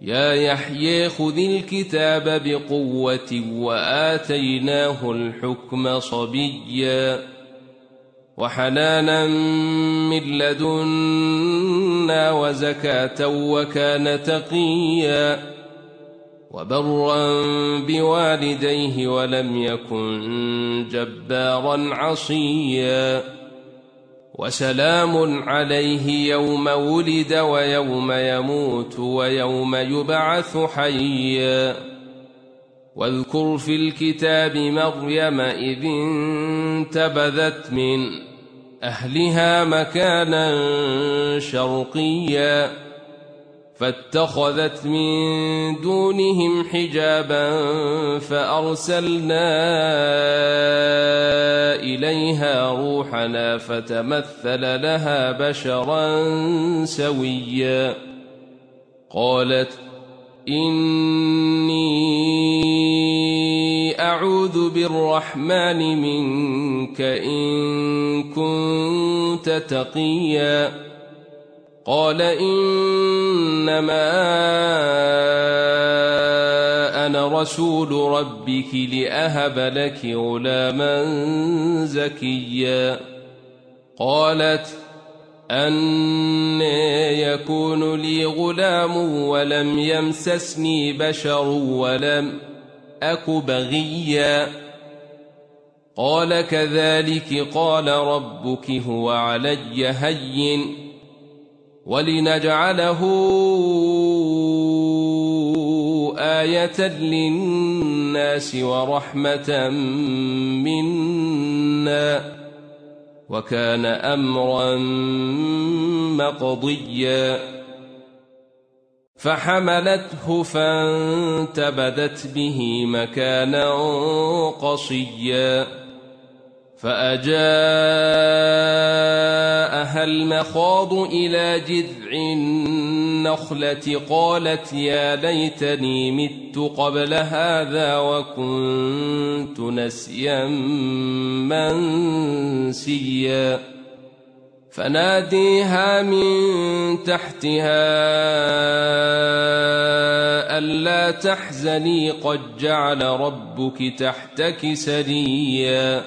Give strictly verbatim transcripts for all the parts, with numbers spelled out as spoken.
يا يحيى خذ الكتاب بقوة وآتيناه الحكم صبيا وحنانا من لدنا وزكاة وكان تقيا وبرا بوالديه ولم يكن جبارا عصيا وسلام عليه يوم ولد ويوم يموت ويوم يبعث حيا واذكر في الكتاب مريم إذ انتبذت من أهلها مكانا شرقيا فاتخذت من دونهم حجابا فأرسلنا إليها روحنا فتمثل لها بشرا سويا قالت إني أعوذ بالرحمن منك إن كنت تقيا قال إنما أنا رسول ربك لأهب لك غلاما زكيا قالت أنى يكون لي غلام ولم يمسسني بشر ولم أك بغيا قال كذلك قال ربك هو علي هين ولنجعله آية للناس ورحمة منا وكان أمرا مقضيا فحملته فانتبذت به مكانا قصيا فأجاءها المخاض إلى جذع النخلة قالت يا ليتني مت قبل هذا وكنت نسيا منسيا فناديها من تحتها ألا تحزني قد جعل ربك تحتك سريا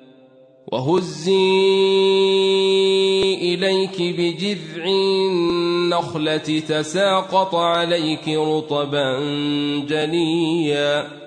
وهزي إليك بجذع النخلة تساقط عليك رطبا جنيا